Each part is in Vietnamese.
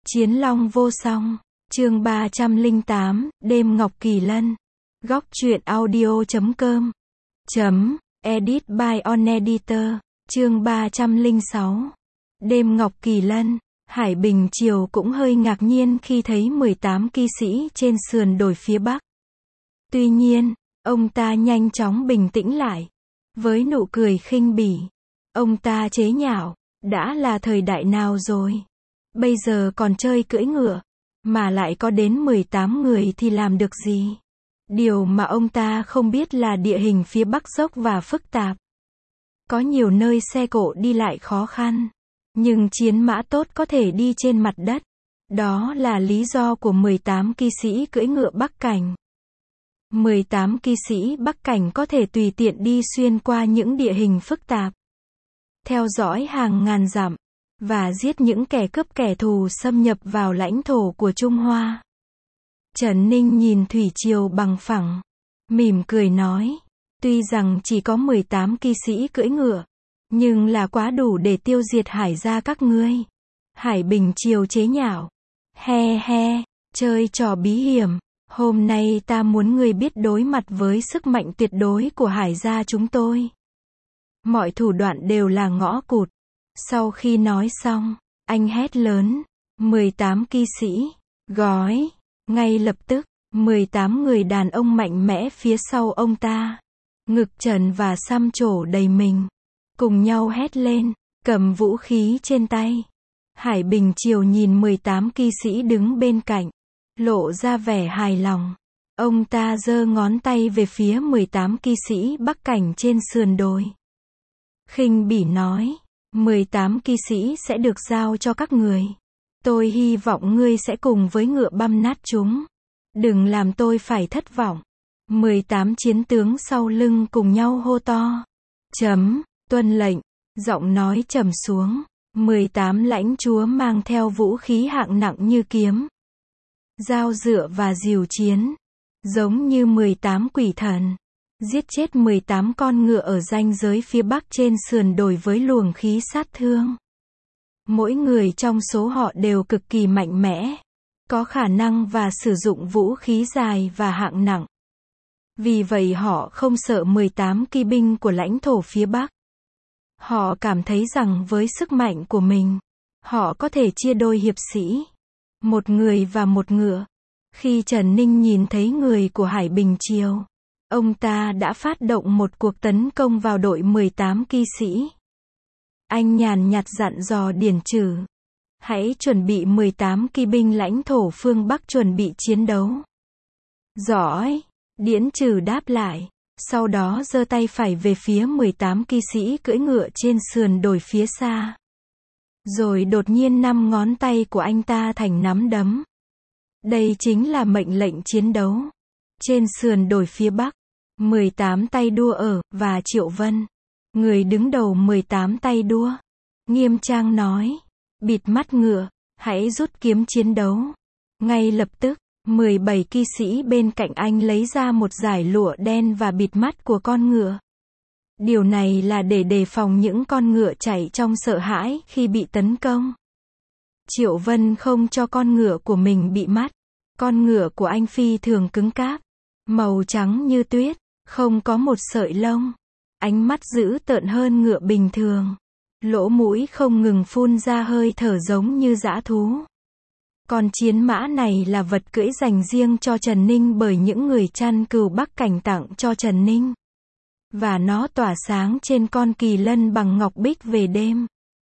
Chiến long vô song. Chương 308, đêm Ngọc Kỳ Lân. Góc truyện audio.com. Edit by On Editor. Chương 306. Đêm Ngọc Kỳ Lân. Hải Bình Triều cũng hơi ngạc nhiên khi thấy 18 kỵ sĩ trên sườn đồi phía bắc. Tuy nhiên, ông ta nhanh chóng bình tĩnh lại. Với nụ cười khinh bỉ, ông ta chế nhạo, đã là thời đại nào rồi? Bây giờ còn chơi cưỡi ngựa, mà lại có đến 18 người thì làm được gì? Điều mà ông ta không biết là địa hình phía bắc dốc và phức tạp. Có nhiều nơi xe cộ đi lại khó khăn, nhưng chiến mã tốt có thể đi trên mặt đất. Đó là lý do của 18 kỵ sĩ cưỡi ngựa Bắc Cảnh. 18 kỵ sĩ Bắc Cảnh có thể tùy tiện đi xuyên qua những địa hình phức tạp, theo dõi hàng ngàn dặm, và giết những kẻ cướp kẻ thù xâm nhập vào lãnh thổ của Trung Hoa. Trần Ninh nhìn thủy triều bằng phẳng, mỉm cười nói, tuy rằng chỉ có 18 kỵ sĩ cưỡi ngựa, nhưng là quá đủ để tiêu diệt Hải gia các ngươi. Hải Bình Triều chế nhạo, he he, chơi trò bí hiểm. Hôm nay ta muốn ngươi biết đối mặt với sức mạnh tuyệt đối của Hải gia chúng tôi. Mọi thủ đoạn đều là ngõ cụt. Sau khi nói xong, anh hét lớn, 18 kỵ sĩ, gói. Ngay lập tức, 18 người đàn ông mạnh mẽ phía sau ông ta, ngực trần và xăm trổ đầy mình, cùng nhau hét lên, cầm vũ khí trên tay. Hải Bình Triều nhìn 18 kỵ sĩ đứng bên cạnh, lộ ra vẻ hài lòng. Ông ta giơ ngón tay về phía 18 kỵ sĩ Bắc Cảnh trên sườn đồi. Khinh bỉ nói, 18 kỵ sĩ sẽ được giao cho các người. Tôi hy vọng ngươi sẽ cùng với ngựa băm nát chúng. Đừng làm tôi phải thất vọng. 18 chiến tướng sau lưng cùng nhau hô to. Tuân lệnh. Giọng nói trầm xuống. 18 lãnh chúa mang theo vũ khí hạng nặng như kiếm, dao dựa và rìu chiến, giống như 18 quỷ thần, giết chết 18 con ngựa ở ranh giới phía bắc trên sườn đồi với luồng khí sát thương. Mỗi người trong số họ đều cực kỳ mạnh mẽ, có khả năng và sử dụng vũ khí dài và hạng nặng. Vì vậy họ không sợ 18 kỵ binh của lãnh thổ phía bắc. Họ cảm thấy rằng với sức mạnh của mình, họ có thể chia đôi hiệp sĩ, một người và một ngựa. Khi Trần Ninh nhìn thấy người của Hải Bình Triều, ông ta đã phát động một cuộc tấn công vào đội 18 kỵ sĩ. Anh nhàn nhạt dặn dò Điển Trừ, hãy chuẩn bị 18 kỵ binh lãnh thổ phương Bắc chuẩn bị chiến đấu. Giỏi, Điển Trừ đáp lại, sau đó giơ tay phải về phía 18 kỵ sĩ cưỡi ngựa trên sườn đồi phía xa. Rồi đột nhiên 5 ngón tay của anh ta thành nắm đấm. Đây chính là mệnh lệnh chiến đấu. Trên sườn đồi phía bắc, 18 tay đua ở, và Triệu Vân, người đứng đầu 18 tay đua, nghiêm trang nói, bịt mắt ngựa, hãy rút kiếm chiến đấu. Ngay lập tức, 17 kỵ sĩ bên cạnh anh lấy ra một dải lụa đen và bịt mắt của con ngựa. Điều này là để đề phòng những con ngựa chạy trong sợ hãi khi bị tấn công. Triệu Vân không cho con ngựa của mình bị mắt. Con ngựa của anh phi thường cứng cáp, màu trắng như tuyết, không có một sợi lông. Ánh mắt dữ tợn hơn ngựa bình thường. Lỗ mũi không ngừng phun ra hơi thở giống như dã thú. Con chiến mã này là vật cưỡi dành riêng cho Trần Ninh bởi những người chăn cừu Bắc Cảnh tặng cho Trần Ninh. Và nó tỏa sáng trên con kỳ lân bằng ngọc bích về đêm.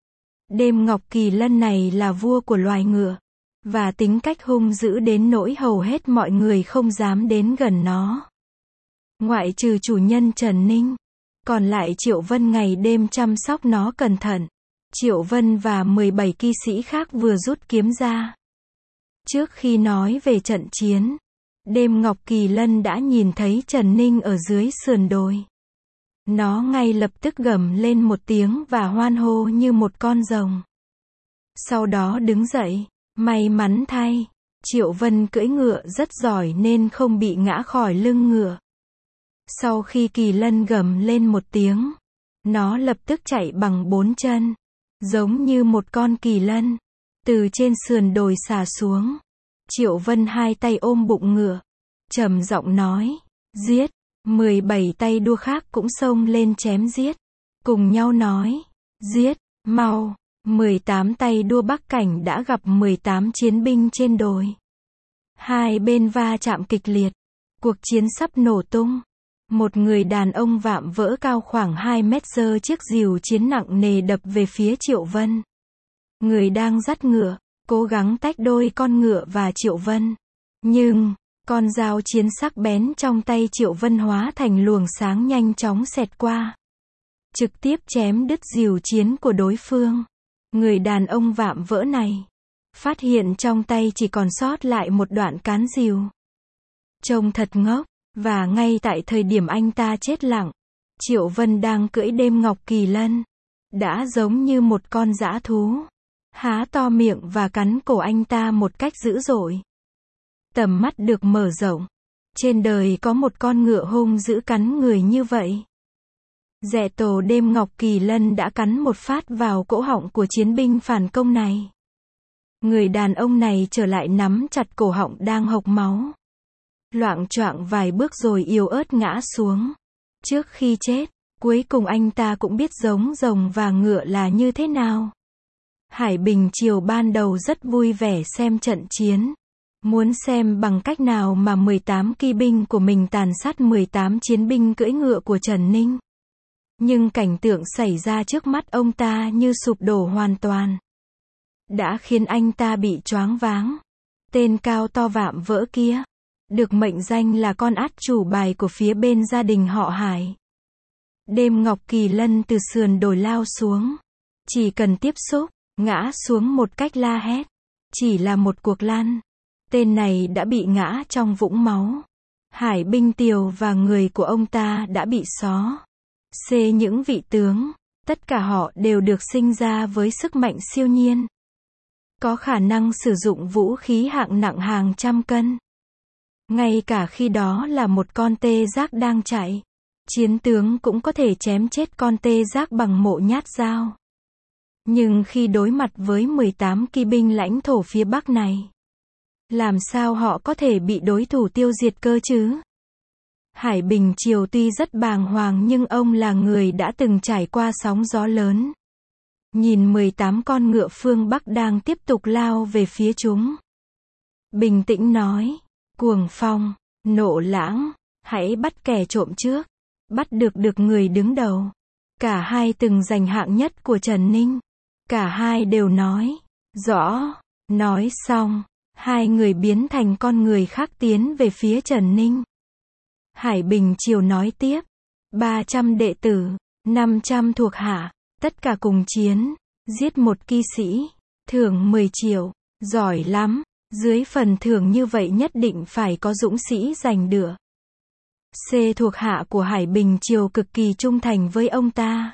Đêm Ngọc Kỳ Lân này là vua của loài ngựa, và tính cách hung dữ đến nỗi hầu hết mọi người không dám đến gần nó. Ngoại trừ chủ nhân Trần Ninh, còn lại Triệu Vân ngày đêm chăm sóc nó cẩn thận. Triệu Vân và 17 kỵ sĩ khác vừa rút kiếm ra. Trước khi nói về trận chiến, đêm Ngọc Kỳ Lân đã nhìn thấy Trần Ninh ở dưới sườn đồi. Nó ngay lập tức gầm lên một tiếng và hoan hô như một con rồng. Sau đó đứng dậy, may mắn thay, Triệu Vân cưỡi ngựa rất giỏi nên không bị ngã khỏi lưng ngựa. Sau khi Kỳ Lân gầm lên một tiếng, nó lập tức chạy bằng 4 chân, giống như một con kỳ lân. từ trên sườn đồi xà xuống. Triệu Vân hai tay ôm bụng ngựa, trầm giọng nói, giết. 17 tay đua khác cũng xông lên chém giết, cùng nhau nói, giết, mau. 18 tay đua Bắc Cảnh đã gặp 18 chiến binh trên đồi. Hai bên va chạm kịch liệt, cuộc chiến sắp nổ tung. Một người đàn ông vạm vỡ cao khoảng 2 mét giơ chiếc rìu chiến nặng nề đập về phía Triệu Vân. Người đang dắt ngựa, cố gắng tách đôi con ngựa và Triệu Vân. Nhưng, con dao chiến sắc bén trong tay Triệu Vân hóa thành luồng sáng nhanh chóng xẹt qua, trực tiếp chém đứt rìu chiến của đối phương. Người đàn ông vạm vỡ này phát hiện trong tay chỉ còn sót lại một đoạn cán rìu. Trông thật ngốc, và ngay tại thời điểm anh ta chết lặng, Triệu Vân đang cưỡi đêm ngọc kỳ lân, đã giống như một con dã thú, há to miệng và cắn cổ anh ta một cách dữ dội. Tầm mắt được mở rộng. Trên đời có một con ngựa hung dữ cắn người như vậy. Dẹ tổ đêm ngọc kỳ lân đã cắn một phát vào cổ họng của chiến binh phản công này. Người đàn ông này trở lại nắm chặt cổ họng đang hộc máu. Loạng choạng vài bước rồi yếu ớt ngã xuống. Trước khi chết, cuối cùng anh ta cũng biết giống rồng và ngựa là như thế nào. Hải Bình Triều ban đầu rất vui vẻ xem trận chiến. Muốn xem bằng cách nào mà 18 kỵ binh của mình tàn sát 18 chiến binh cưỡi ngựa của Trần Ninh. Nhưng cảnh tượng xảy ra trước mắt ông ta như sụp đổ hoàn toàn. Đã khiến anh ta bị choáng váng. Tên cao to vạm vỡ kia, được mệnh danh là con át chủ bài của phía bên gia đình họ Hải. Đêm ngọc kỳ lân từ sườn đồi lao xuống. Chỉ cần tiếp xúc, ngã xuống một cách la hét. Chỉ là một cuộc lăn. Tên này đã bị ngã trong vũng máu. Hải binh Tiều và người của ông ta đã bị xó. Những vị tướng, tất cả họ đều được sinh ra với sức mạnh siêu nhiên. Có khả năng sử dụng vũ khí hạng nặng hàng trăm cân. Ngay cả khi đó là một con tê giác đang chạy, chiến tướng cũng có thể chém chết con tê giác bằng mộ nhát dao. Nhưng khi đối mặt với 18 kỵ binh lãnh thổ phía Bắc này, làm sao họ có thể bị đối thủ tiêu diệt cơ chứ? Hải Bình Triều tuy rất bàng hoàng nhưng ông là người đã từng trải qua sóng gió lớn. Nhìn 18 con ngựa phương Bắc đang tiếp tục lao về phía chúng. Bình tĩnh nói, cuồng phong, nộ lãng, hãy bắt kẻ trộm trước. Bắt được người đứng đầu. Cả hai từng giành hạng nhất của Trần Ninh. Cả hai đều nói, rõ. Nói xong, hai người biến thành con người khác tiến về phía Trần Ninh. Hải Bình Triều nói tiếp, 300 đệ tử, 500 thuộc hạ, tất cả cùng chiến, giết một kỵ sĩ, thưởng 10 triệu, giỏi lắm, dưới phần thưởng như vậy nhất định phải có dũng sĩ giành được. Thuộc hạ của Hải Bình Triều cực kỳ trung thành với ông ta.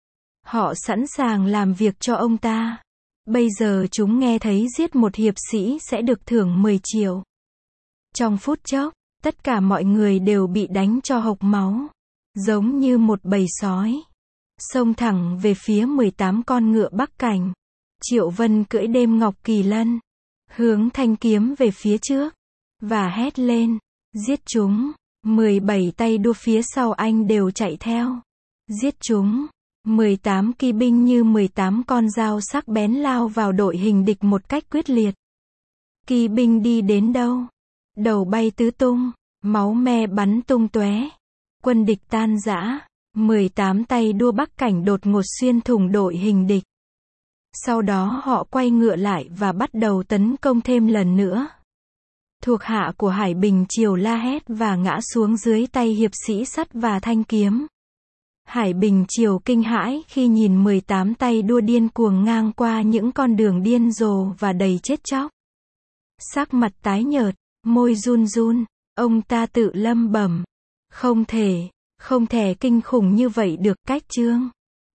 Họ sẵn sàng làm việc cho ông ta. Bây giờ chúng nghe thấy giết một hiệp sĩ sẽ được thưởng 10 triệu. Trong phút chốc, tất cả mọi người đều bị đánh cho hộc máu. Giống như một bầy sói. Xông thẳng về phía 18 con ngựa Bắc Cảnh. Triệu Vân cưỡi đêm ngọc kỳ lân. Hướng thanh kiếm về phía trước. Và hét lên. Giết chúng. 17 tay đua phía sau anh đều chạy theo. Giết chúng. 18 kỵ binh như 18 con dao sắc bén lao vào đội hình địch một cách quyết liệt. Kỵ binh đi đến đâu? Đầu bay tứ tung. Máu me bắn tung tóe. Quân địch tan rã. 18 tay đua Bắc Cảnh đột ngột xuyên thủng đội hình địch. Sau đó họ quay ngựa lại và bắt đầu tấn công thêm lần nữa. Thuộc hạ của Hải Bình Triều la hét và ngã xuống dưới tay hiệp sĩ sắt và thanh kiếm. Hải Bình Triều kinh hãi khi nhìn 18 tay đua điên cuồng ngang qua những con đường điên rồ và đầy chết chóc. Sắc mặt tái nhợt, môi run run, ông ta tự lẩm bẩm, không thể kinh khủng như vậy được. Cách chương